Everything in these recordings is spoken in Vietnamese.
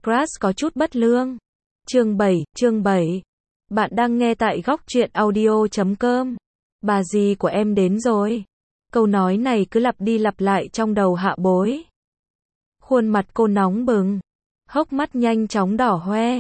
Crush có chút bất lương. Chương 7. Bạn đang nghe tại góc truyện audio.com. Bà dì của em đến rồi. Câu nói này cứ lặp đi lặp lại trong đầu Hạ Bối. Khuôn mặt cô nóng bừng. Hốc mắt nhanh chóng đỏ hoe.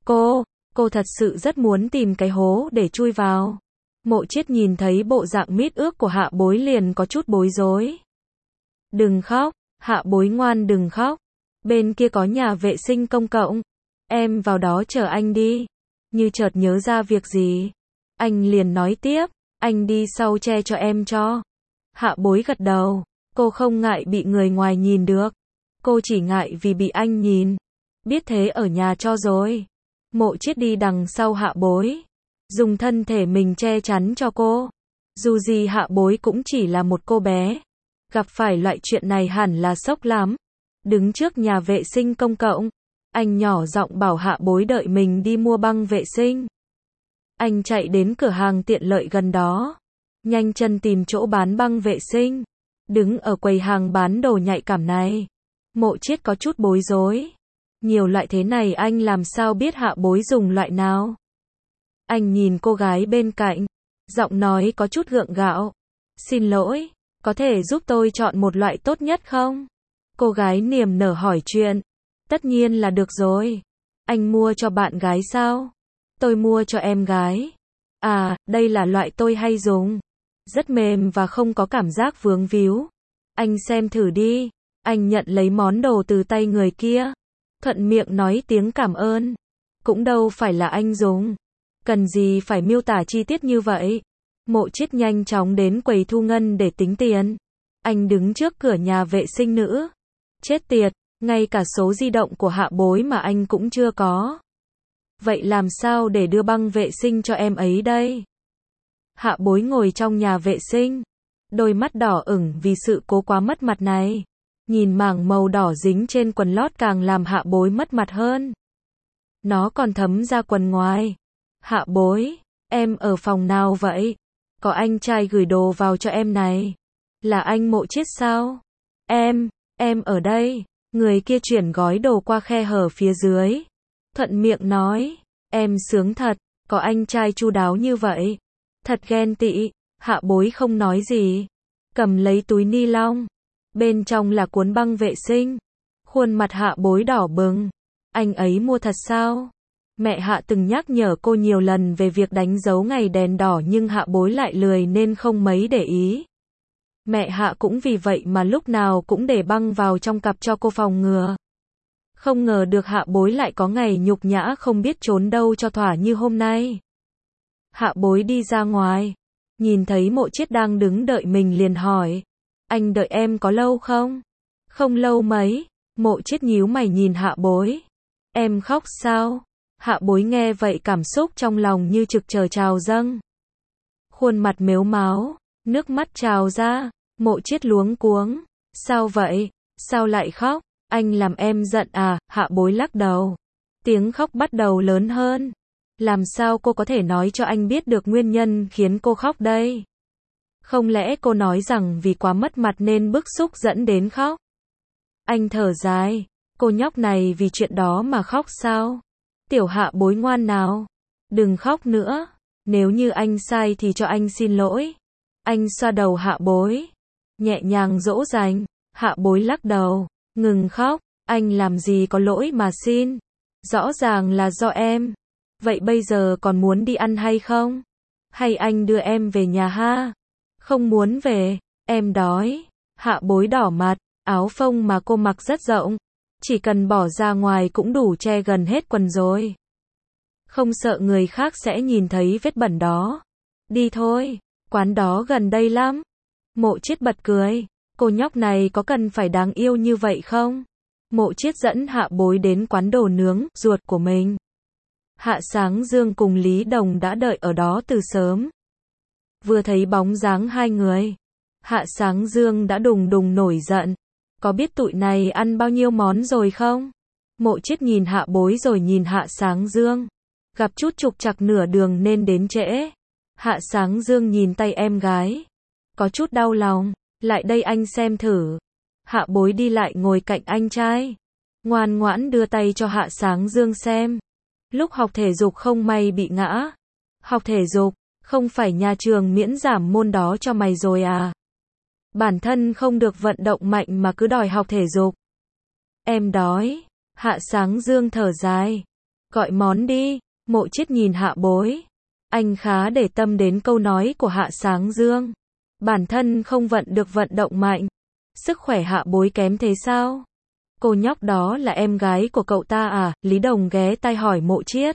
Cô thật sự rất muốn tìm cái hố để chui vào. Mộ Chiết nhìn thấy bộ dạng mít ướt của Hạ Bối liền có chút bối rối. Đừng khóc, Hạ Bối ngoan đừng khóc. Bên kia có nhà vệ sinh công cộng. Em vào đó chờ anh đi. Như chợt nhớ ra việc gì. Anh liền nói tiếp, anh đi sau che cho em cho. Hạ Bối gật đầu. Cô không ngại bị người ngoài nhìn được. Cô chỉ ngại vì bị anh nhìn. Biết thế ở nhà cho rồi. Mộ Chiết đi đằng sau Hạ Bối. Dùng thân thể mình che chắn cho cô. Dù gì Hạ Bối cũng chỉ là một cô bé. Gặp phải loại chuyện này hẳn là sốc lắm. Đứng trước nhà vệ sinh công cộng. Anh nhỏ giọng bảo Hạ Bối đợi mình đi mua băng vệ sinh. Anh chạy đến cửa hàng tiện lợi gần đó. Nhanh chân tìm chỗ bán băng vệ sinh. Đứng ở quầy hàng bán đồ nhạy cảm này. Mộ Chiết có chút bối rối. Nhiều loại thế này anh làm sao biết Hạ Bối dùng loại nào. Anh nhìn cô gái bên cạnh. Giọng nói có chút gượng gạo. Xin lỗi, có thể giúp tôi chọn một loại tốt nhất không? Cô gái niềm nở hỏi chuyện. Tất nhiên là được rồi. Anh mua cho bạn gái sao? Tôi mua cho em gái. À, đây là loại tôi hay dùng. Rất mềm và không có cảm giác vướng víu. Anh xem thử đi. Anh nhận lấy món đồ từ tay người kia. Thuận miệng nói tiếng cảm ơn. Cũng đâu phải là anh dùng. Cần gì phải miêu tả chi tiết như vậy. Mộ Chiết nhanh chóng đến quầy thu ngân để tính tiền. Anh đứng trước cửa nhà vệ sinh nữ. Chết tiệt, ngay cả số di động của Hạ Bối mà anh cũng chưa có. Vậy làm sao để đưa băng vệ sinh cho em ấy đây? Hạ Bối ngồi trong nhà vệ sinh. Đôi mắt đỏ ửng vì sự cố quá mất mặt này. Nhìn mảng màu đỏ dính trên quần lót càng làm Hạ Bối mất mặt hơn. Nó còn thấm ra quần ngoài. Hạ Bối, em ở phòng nào vậy? Có anh trai gửi đồ vào cho em này. Là anh Mộ Chiết sao? Em ở đây. Người kia chuyển gói đồ qua khe hở phía dưới. Thuận miệng nói, em sướng thật, có anh trai chu đáo như vậy. Thật ghen tị. Hạ Bối không nói gì. Cầm lấy túi ni lông. Bên trong là cuốn băng vệ sinh. Khuôn mặt Hạ Bối đỏ bừng. Anh ấy mua thật sao? Mẹ Hạ từng nhắc nhở cô nhiều lần về việc đánh dấu ngày đèn đỏ nhưng Hạ Bối lại lười nên không mấy để ý. Mẹ Hạ cũng vì vậy mà lúc nào cũng để băng vào trong cặp cho cô phòng ngừa. Không ngờ được Hạ Bối lại có ngày nhục nhã không biết trốn đâu cho thỏa như hôm nay. Hạ Bối đi ra ngoài. Nhìn thấy Mộ Chiết đang đứng đợi mình liền hỏi. Anh đợi em có lâu không? Không lâu mấy. Mộ Chiết nhíu mày nhìn Hạ Bối. Em khóc sao? Hạ Bối nghe vậy cảm xúc trong lòng như trực chờ trào dâng. Khuôn mặt mếu máo, nước mắt trào ra. Mộ Chiết luống cuống. Sao vậy? Sao lại khóc? Anh làm em giận à? Hạ Bối lắc đầu. Tiếng khóc bắt đầu lớn hơn. Làm sao cô có thể nói cho anh biết được nguyên nhân khiến cô khóc đây? Không lẽ cô nói rằng vì quá mất mặt nên bức xúc dẫn đến khóc? Anh thở dài. Cô nhóc này vì chuyện đó mà khóc sao? Tiểu Hạ Bối ngoan nào. Đừng khóc nữa. Nếu như anh sai thì cho anh xin lỗi. Anh xoa đầu Hạ Bối. Nhẹ nhàng dỗ dành. Hạ Bối lắc đầu. Ngừng khóc. Anh làm gì có lỗi mà xin. Rõ ràng là do em. Vậy bây giờ còn muốn đi ăn hay không? Hay anh đưa em về nhà ha? Không muốn về. Em đói. Hạ Bối đỏ mặt. Áo phông mà cô mặc rất rộng. Chỉ cần bỏ ra ngoài cũng đủ che gần hết quần rồi. Không sợ người khác sẽ nhìn thấy vết bẩn đó. Đi thôi. Quán đó gần đây lắm. Mộ Chiết bật cười. Cô nhóc này có cần phải đáng yêu như vậy không? Mộ Chiết dẫn Hạ Bối đến quán đồ nướng ruột của mình. Hạ Sáng Dương cùng Lý Đồng đã đợi ở đó từ sớm. Vừa thấy bóng dáng hai người, Hạ Sáng Dương đã đùng đùng nổi giận. Có biết tụi này ăn bao nhiêu món rồi không? Mộ Chiết nhìn Hạ Bối rồi nhìn Hạ Sáng Dương. Gặp chút trục trặc nửa đường nên đến trễ. Hạ Sáng Dương nhìn tay em gái. Có chút đau lòng. Lại đây anh xem thử. Hạ Bối đi lại ngồi cạnh anh trai. ngoan ngoãn đưa tay cho Hạ Sáng Dương xem. Lúc học thể dục không may bị ngã. Học thể dục, không phải nhà trường miễn giảm môn đó cho mày rồi à? Bản thân không được vận động mạnh mà cứ đòi học thể dục. Em đói. Hạ Sáng Dương thở dài. Gọi món đi. Mộ Chiết nhìn Hạ Bối. Anh khá để tâm đến câu nói của Hạ Sáng Dương. Bản thân không được vận động mạnh. Sức khỏe Hạ Bối kém thế sao? Cô nhóc đó là em gái của cậu ta à? Lý Đồng ghé tai hỏi Mộ Chiết.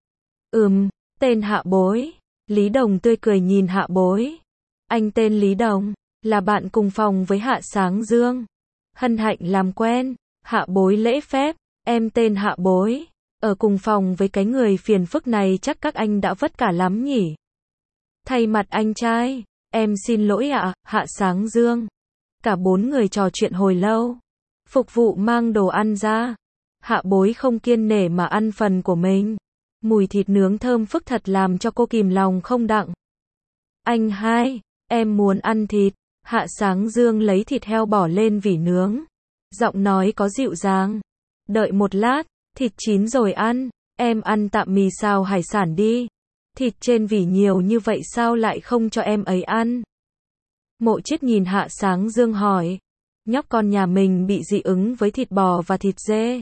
Tên Hạ Bối. Lý Đồng tươi cười nhìn Hạ Bối. Anh tên Lý Đồng, là bạn cùng phòng với Hạ Sáng Dương. Hân hạnh làm quen. Hạ Bối lễ phép. Em tên Hạ Bối. Ở cùng phòng với cái người phiền phức này chắc các anh đã vất cả lắm nhỉ? Thay mặt anh trai, em xin lỗi ạ, Hạ Sáng Dương. Cả 4 người trò chuyện hồi lâu. Phục vụ mang đồ ăn ra. Hạ Bối không kiêng nể mà ăn phần của mình. Mùi thịt nướng thơm phức thật làm cho cô kìm lòng không đặng. Anh hai, em muốn ăn thịt. Hạ Sáng Dương lấy thịt heo bỏ lên vỉ nướng. Giọng nói có dịu dàng. Đợi một lát, thịt chín rồi ăn. Em ăn tạm mì xào hải sản đi. Thịt trên vỉ nhiều như vậy sao lại không cho em ấy ăn? Mộ Chiết nhìn Hạ Sáng Dương hỏi. Nhóc con nhà mình bị dị ứng với thịt bò và thịt dê.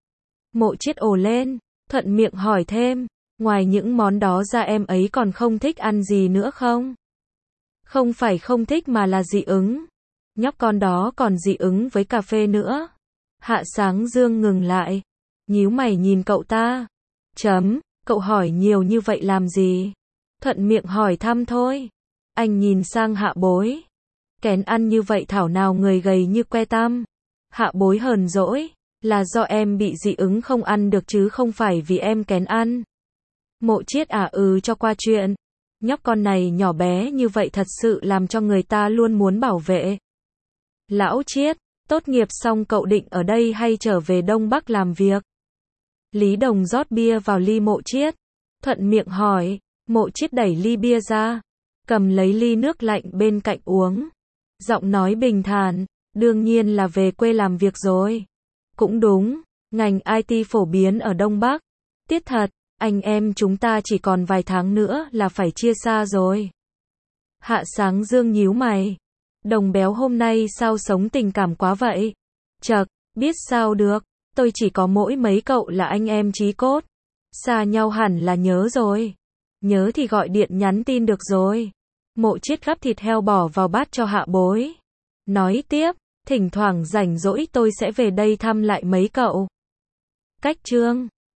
Mộ Chiết ồ lên, thuận miệng hỏi thêm. Ngoài những món đó ra em ấy còn không thích ăn gì nữa không? Không phải không thích mà là dị ứng. Nhóc con đó còn dị ứng với cà phê nữa. Hạ Sáng Dương ngừng lại. Nhíu mày nhìn cậu ta. Cậu hỏi nhiều như vậy làm gì? Thuận miệng hỏi thăm thôi. Anh nhìn sang Hạ Bối. Kén ăn như vậy thảo nào người gầy như que tăm. Hạ Bối hờn dỗi. Là do em bị dị ứng không ăn được chứ không phải vì em kén ăn. Mộ Chiết cho qua chuyện. Nhóc con này nhỏ bé như vậy thật sự làm cho người ta luôn muốn bảo vệ. Lão Chiết, tốt nghiệp xong cậu định ở đây hay trở về Đông Bắc làm việc? Lý Đồng rót bia vào ly Mộ Chiết. Thuận miệng hỏi. Mộ Chiết đẩy ly bia ra. Cầm lấy ly nước lạnh bên cạnh uống. Giọng nói bình thản. Đương nhiên là về quê làm việc rồi. Cũng đúng. Ngành IT phổ biến ở Đông Bắc. Tiếc thật. Anh em chúng ta chỉ còn vài tháng nữa là phải chia xa rồi. Hạ Sáng Dương nhíu mày. Đồng béo hôm nay sao sống tình cảm quá vậy? Chậc, biết sao được. Tôi chỉ có mỗi mấy cậu là anh em chí cốt. Xa nhau hẳn là nhớ rồi. Nhớ thì gọi điện nhắn tin được rồi. Mộ Chiết gắp thịt heo bỏ vào bát cho Hạ Bối. Nói tiếp, thỉnh thoảng rảnh rỗi tôi sẽ về đây thăm lại mấy cậu. Cách chương